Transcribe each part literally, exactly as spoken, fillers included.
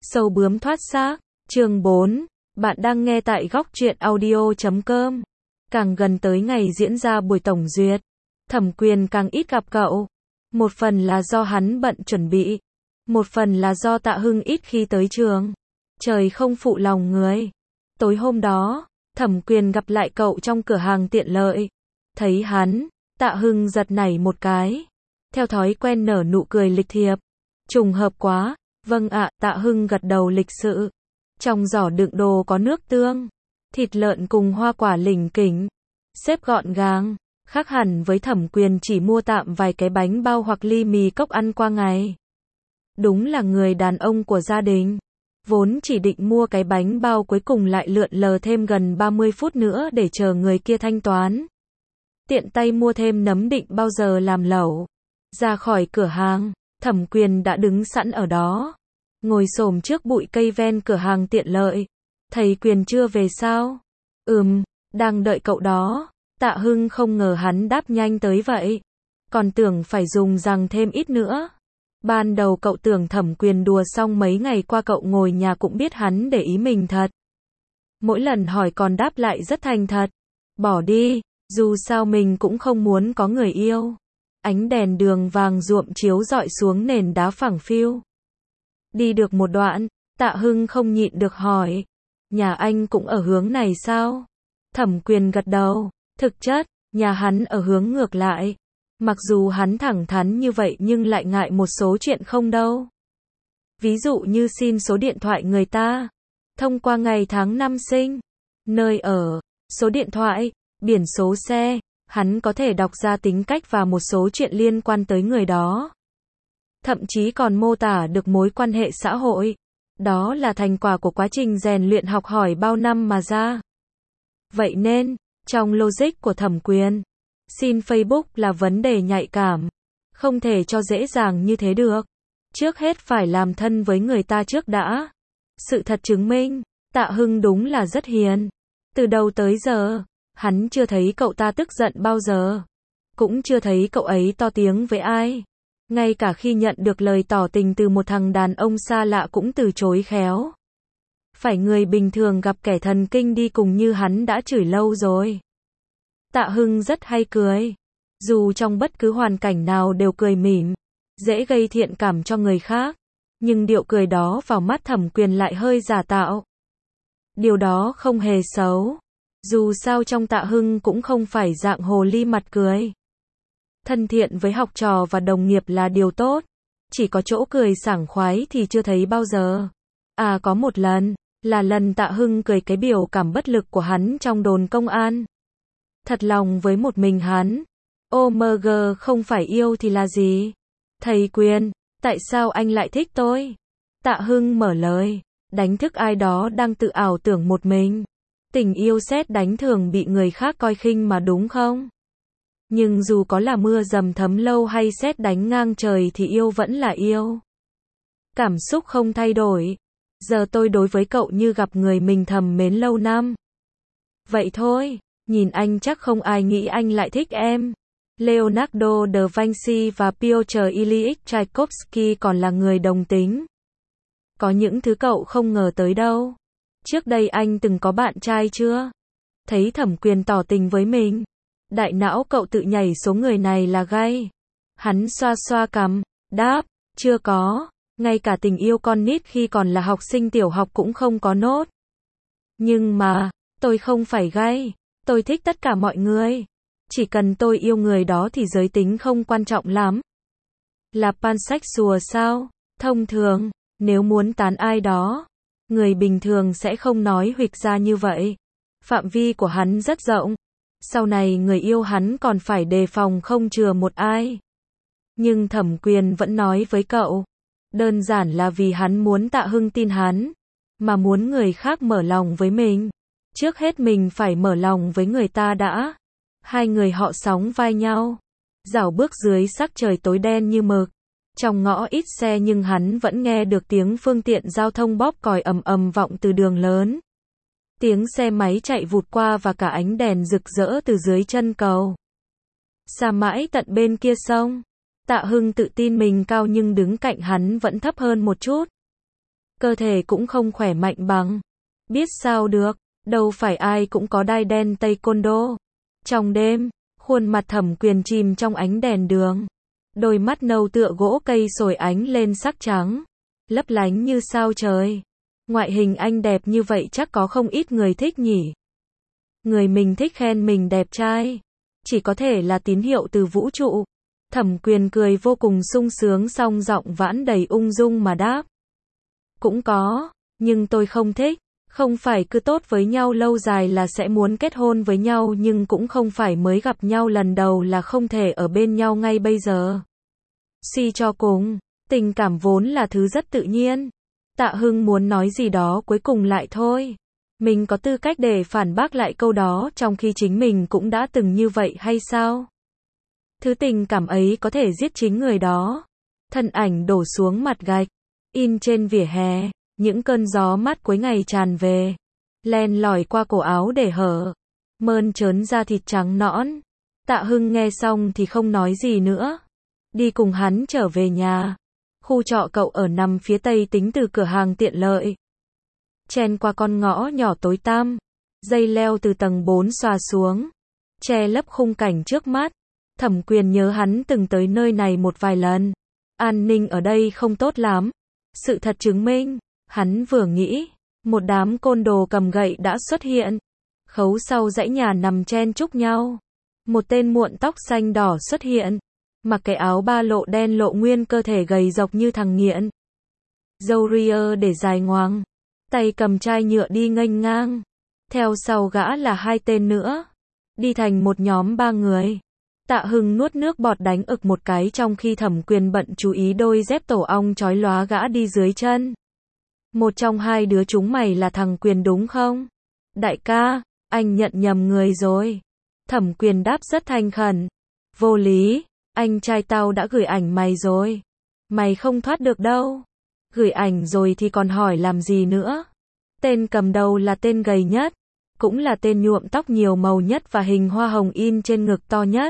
Sâu bướm thoát xác, chương bốn, bạn đang nghe tại góc truyện audio chấm com. Càng gần tới ngày diễn ra buổi tổng duyệt, Thẩm Quyền càng ít gặp cậu. Một phần là do hắn bận chuẩn bị, một phần là do Tạ Hưng ít khi tới trường. Trời không phụ lòng người. Tối hôm đó, Thẩm Quyền gặp lại cậu trong cửa hàng tiện lợi. Thấy hắn, Tạ Hưng giật nảy một cái. Theo thói quen nở nụ cười lịch thiệp. Trùng hợp quá. Vâng ạ, Tạ Hưng gật đầu lịch sự. Trong giỏ đựng đồ có nước tương, thịt lợn cùng hoa quả lỉnh kỉnh, xếp gọn gàng, khác hẳn với Thẩm Quyền chỉ mua tạm vài cái bánh bao hoặc ly mì cốc ăn qua ngày. Đúng là người đàn ông của gia đình. Vốn chỉ định mua cái bánh bao, cuối cùng lại lượn lờ thêm gần ba mươi phút nữa để chờ người kia thanh toán. Tiện tay mua thêm nấm định bao giờ làm lẩu. Ra khỏi cửa hàng, Thẩm Quyền đã đứng sẵn ở đó, ngồi xổm trước bụi cây ven cửa hàng tiện lợi. Thầy Quyền chưa về sao? Ừm, đang đợi cậu đó. Tạ Hưng không ngờ hắn đáp nhanh tới vậy. Còn tưởng phải dùng rằng thêm ít nữa. Ban đầu cậu tưởng Thẩm Quyền đùa xong mấy ngày qua cậu ngồi nhà cũng biết hắn để ý mình thật. Mỗi lần hỏi còn đáp lại rất thành thật. Bỏ đi, dù sao mình cũng không muốn có người yêu. Ánh đèn đường vàng ruộm chiếu rọi xuống nền đá phẳng phiu. Đi được một đoạn, Tạ Hưng không nhịn được hỏi. Nhà anh cũng ở hướng này sao? Thẩm Quyền gật đầu. Thực chất, nhà hắn ở hướng ngược lại. Mặc dù hắn thẳng thắn như vậy nhưng lại ngại một số chuyện không đâu. Ví dụ như xin số điện thoại người ta, thông qua ngày tháng năm sinh, nơi ở, số điện thoại, biển số xe. Hắn có thể đọc ra tính cách và một số chuyện liên quan tới người đó. Thậm chí còn mô tả được mối quan hệ xã hội. Đó là thành quả của quá trình rèn luyện học hỏi bao năm mà ra. Vậy nên, trong logic của Thẩm Quyền, xin Facebook là vấn đề nhạy cảm. Không thể cho dễ dàng như thế được. Trước hết phải làm thân với người ta trước đã. Sự thật chứng minh, Tạ Hưng đúng là rất hiền. Từ đầu tới giờ, hắn chưa thấy cậu ta tức giận bao giờ. Cũng chưa thấy cậu ấy to tiếng với ai. Ngay cả khi nhận được lời tỏ tình từ một thằng đàn ông xa lạ cũng từ chối khéo. Phải người bình thường gặp kẻ thần kinh đi cùng như hắn đã chửi lâu rồi. Tạ Hưng rất hay cười. Dù trong bất cứ hoàn cảnh nào đều cười mỉm, dễ gây thiện cảm cho người khác. Nhưng điệu cười đó vào mắt Thẩm Quyền lại hơi giả tạo. Điều đó không hề xấu. Dù sao trong Tạ Hưng cũng không phải dạng hồ ly mặt cười. Thân thiện với học trò và đồng nghiệp là điều tốt. Chỉ có chỗ cười sảng khoái thì chưa thấy bao giờ. À có một lần, là lần Tạ Hưng cười cái biểu cảm bất lực của hắn trong đồn công an. Thật lòng với một mình hắn. ô em giê không phải yêu thì là gì? Thầy Quyền, tại sao anh lại thích tôi? Tạ Hưng mở lời, đánh thức ai đó đang tự ảo tưởng một mình. Tình yêu sét đánh thường bị người khác coi khinh mà đúng không? Nhưng dù có là mưa dầm thấm lâu hay sét đánh ngang trời thì yêu vẫn là yêu. Cảm xúc không thay đổi. Giờ tôi đối với cậu như gặp người mình thầm mến lâu năm. Vậy thôi, nhìn anh chắc không ai nghĩ anh lại thích em. Leonardo da Vinci và Piotr Ilyich Tchaikovsky còn là người đồng tính. Có những thứ cậu không ngờ tới đâu. Trước đây anh từng có bạn trai chưa? Thấy Thẩm Quyền tỏ tình với mình, đại não cậu tự nhảy số người này là gay. Hắn xoa xoa cằm, đáp, chưa có. Ngay cả tình yêu con nít khi còn là học sinh tiểu học cũng không có nốt. Nhưng mà, tôi không phải gay. Tôi thích tất cả mọi người. Chỉ cần tôi yêu người đó thì giới tính không quan trọng lắm. Là pansexual sao? Thông thường, nếu muốn tán ai đó, người bình thường sẽ không nói huỵch ra như vậy. Phạm vi của hắn rất rộng. Sau này người yêu hắn còn phải đề phòng không chừa một ai. Nhưng Thẩm Quyền vẫn nói với cậu. Đơn giản là vì hắn muốn Tạ Hưng tin hắn. Mà muốn người khác mở lòng với mình. Trước hết mình phải mở lòng với người ta đã. Hai người họ sóng vai nhau. Dạo bước dưới sắc trời tối đen như mực. Trong ngõ ít xe nhưng hắn vẫn nghe được tiếng phương tiện giao thông bóp còi ầm ầm vọng từ đường lớn. Tiếng xe máy chạy vụt qua và cả ánh đèn rực rỡ từ dưới chân cầu. Xa mãi tận bên kia sông. Tạ Hưng tự tin mình cao nhưng đứng cạnh hắn vẫn thấp hơn một chút. cơ thể cũng không khỏe mạnh bằng. Biết sao được, đâu phải ai cũng có đai đen taekwondo. Trong đêm, khuôn mặt Thẩm Quyền chìm trong ánh đèn đường. Đôi mắt nâu tựa gỗ cây sồi ánh lên sắc trắng, lấp lánh như sao trời. Ngoại hình anh đẹp như vậy chắc có không ít người thích nhỉ. Người mình thích khen mình đẹp trai, chỉ có thể là tín hiệu từ vũ trụ. Thẩm Quyền cười vô cùng sung sướng song giọng vãn đầy ung dung mà đáp. Cũng có, nhưng tôi không thích. Không phải cứ tốt với nhau lâu dài là sẽ muốn kết hôn với nhau, nhưng cũng không phải mới gặp nhau lần đầu là không thể ở bên nhau ngay bây giờ. Suy cho cùng, tình cảm vốn là thứ rất tự nhiên. Tạ Hưng muốn nói gì đó cuối cùng lại thôi. Mình có tư cách để phản bác lại câu đó trong khi chính mình cũng đã từng như vậy hay sao? Thứ tình cảm ấy có thể giết chính người đó. Thân ảnh đổ xuống mặt gạch, in trên vỉa hè. Những cơn gió mát cuối ngày tràn về, len lỏi qua cổ áo để hở, mơn trớn da thịt trắng nõn. Tạ Hưng nghe xong thì không nói gì nữa. Đi cùng hắn trở về nhà. Khu trọ cậu ở nằm phía tây tính từ cửa hàng tiện lợi. Chen qua con ngõ nhỏ tối tăm, dây leo từ tầng bốn xòa xuống, che lấp khung cảnh trước mắt. Thẩm Quyền nhớ hắn từng tới nơi này một vài lần. An ninh ở đây không tốt lắm. Sự thật chứng minh. Hắn vừa nghĩ, một đám côn đồ cầm gậy đã xuất hiện. Khấu sau dãy nhà nằm chen chúc nhau. Một tên muộn tóc xanh đỏ xuất hiện, mặc cái áo ba lộ đen lộ nguyên cơ thể gầy rộc như thằng nghiện. Râu ria để dài ngoằng, tay cầm chai nhựa đi nghênh ngang. Theo sau gã là hai tên nữa, đi thành một nhóm ba người. Tạ Hưng nuốt nước bọt đánh ực một cái trong khi Thẩm Quyền bận chú ý đôi dép tổ ong chói lóa gã đi dưới chân. Một trong hai đứa chúng mày là thằng Quyền đúng không? Đại ca, anh nhận nhầm người rồi. Thẩm Quyền đáp rất thành khẩn. Vô lý, anh trai tao đã gửi ảnh mày rồi. Mày không thoát được đâu. Gửi ảnh rồi thì còn hỏi làm gì nữa? Tên cầm đầu là tên gầy nhất, cũng là tên nhuộm tóc nhiều màu nhất và hình hoa hồng in trên ngực to nhất.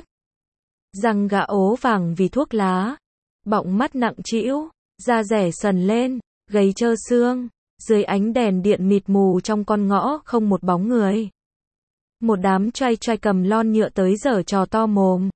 Răng gã ố vàng vì thuốc lá, bọng mắt nặng trĩu, da rẻ sần lên, gầy trơ xương. Dưới ánh đèn điện mịt mù trong con ngõ không một bóng người. Một đám trai trai cầm lon nhựa tới giở trò to mồm.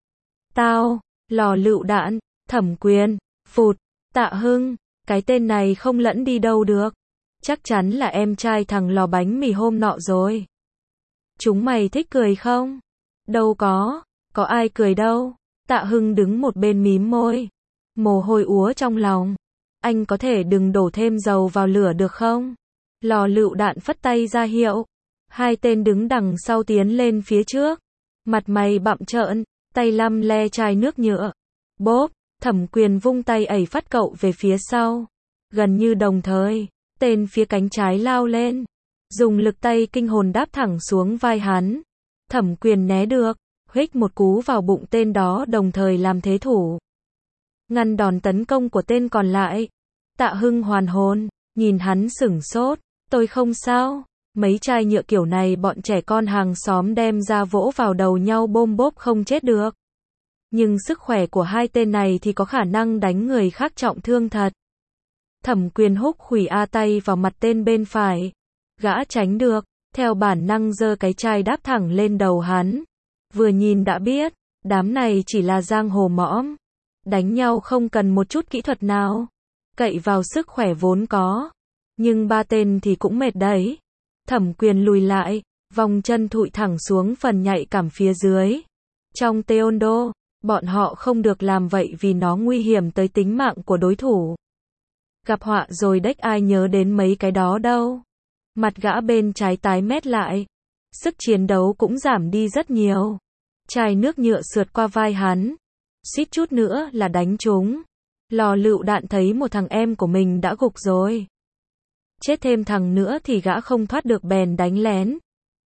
Tao, lò lựu đạn, Thẩm Quyền, phụt, Tạ Hưng, cái tên này không lẫn đi đâu được. Chắc chắn là em trai thằng lò bánh mì hôm nọ rồi. Chúng mày thích cười không? Đâu có, có ai cười đâu. Tạ Hưng đứng một bên mím môi, mồ hôi úa trong lòng. Anh có thể đừng đổ thêm dầu vào lửa được không? Lò lựu đạn phất tay ra hiệu. Hai tên đứng đằng sau tiến lên phía trước. Mặt mày bặm trợn, tay lăm le chai nước nhựa. Bốp, Thẩm Quyền vung tay ẩy phát cậu về phía sau. Gần như đồng thời, tên phía cánh trái lao lên. Dùng lực tay kinh hồn đáp thẳng xuống vai hắn. Thẩm Quyền né được, huých một cú vào bụng tên đó đồng thời làm thế thủ. Ngăn đòn tấn công của tên còn lại. Tạ Hưng hoàn hồn, nhìn hắn sửng sốt. Tôi không sao. Mấy chai nhựa kiểu này bọn trẻ con hàng xóm đem ra vỗ vào đầu nhau bôm bốp không chết được. Nhưng sức khỏe của hai tên này thì có khả năng đánh người khác trọng thương thật. Thẩm Quyền húc khủy a tay vào mặt tên bên phải. Gã tránh được, theo bản năng giơ cái chai đáp thẳng lên đầu hắn. Vừa nhìn đã biết, đám này chỉ là giang hồ mõm. Đánh nhau không cần một chút kỹ thuật nào. Cậy vào sức khỏe vốn có. Nhưng ba tên thì cũng mệt đấy. Thẩm Quyền lùi lại, vòng chân thụi thẳng xuống phần nhạy cảm phía dưới. Trong taekwondo, bọn họ không được làm vậy vì nó nguy hiểm tới tính mạng của đối thủ. Gặp họa rồi đếch ai nhớ đến mấy cái đó đâu. Mặt gã bên trái tái mét lại. Sức chiến đấu cũng giảm đi rất nhiều. Chai nước nhựa sượt qua vai hắn. Suýt chút nữa là đánh trúng. Lò lựu đạn thấy một thằng em của mình đã gục rồi. Chết thêm thằng nữa thì gã không thoát được bèn đánh lén.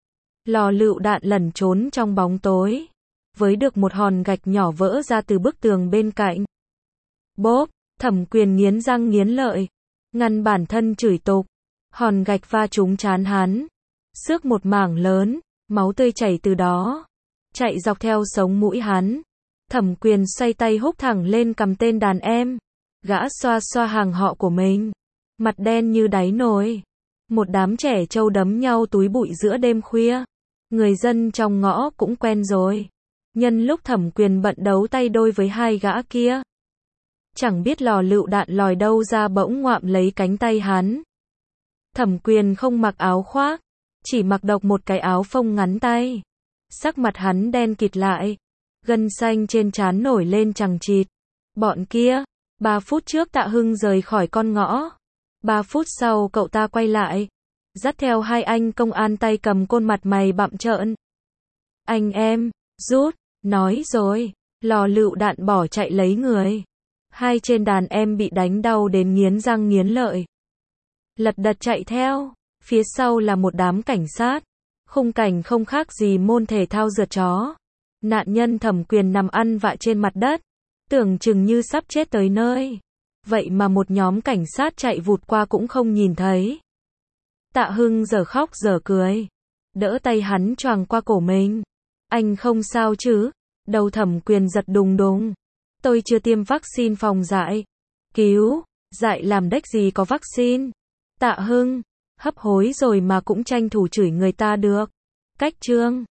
Lò lựu đạn lẩn trốn trong bóng tối. Với được một hòn gạch nhỏ vỡ ra từ bức tường bên cạnh. Bốp, Thẩm Quyền nghiến răng nghiến lợi. Ngăn bản thân chửi tục. Hòn gạch va trúng trán hắn. Xước một mảng lớn, máu tươi chảy từ đó. Chạy dọc theo sống mũi hắn. Thẩm Quyền xoay tay húc thẳng lên cầm tên đàn em. Gã xoa xoa hàng họ của mình. mặt đen như đáy nồi. Một đám trẻ trâu đấm nhau túi bụi giữa đêm khuya. Người dân trong ngõ cũng quen rồi. Nhân lúc Thẩm Quyền bận đấu tay đôi với hai gã kia, chẳng biết lò lựu đạn lòi đâu ra bỗng ngoạm lấy cánh tay hắn. Thẩm Quyền không mặc áo khoác, chỉ mặc độc một cái áo phông ngắn tay. Sắc mặt hắn đen kịt lại, gân xanh trên trán nổi lên chằng chịt. Bọn kia, ba phút trước Tạ Hưng rời khỏi con ngõ. Ba phút sau cậu ta quay lại, dắt theo hai anh công an tay cầm côn mặt mày bặm trợn. Anh em, rút, nói rồi, lò lựu đạn bỏ chạy lấy người. Hai trên đàn em bị đánh đau đến nghiến răng nghiến lợi. Lật đật chạy theo, phía sau là một đám cảnh sát. Khung cảnh không khác gì môn thể thao rượt chó. Nạn nhân Thẩm Quyền nằm ăn vạ trên mặt đất, tưởng chừng như sắp chết tới nơi. Vậy mà một nhóm cảnh sát chạy vụt qua cũng không nhìn thấy. Tạ Hưng giờ khóc giờ cười, đỡ tay hắn choàng qua cổ mình. Anh không sao chứ? Đầu Thẩm Quyền giật đùng đùng. Tôi chưa tiêm vaccine phòng dại. Cứu, dại làm đếch gì có vaccine. Tạ Hưng, hấp hối rồi mà cũng tranh thủ chửi người ta được. Cách trương.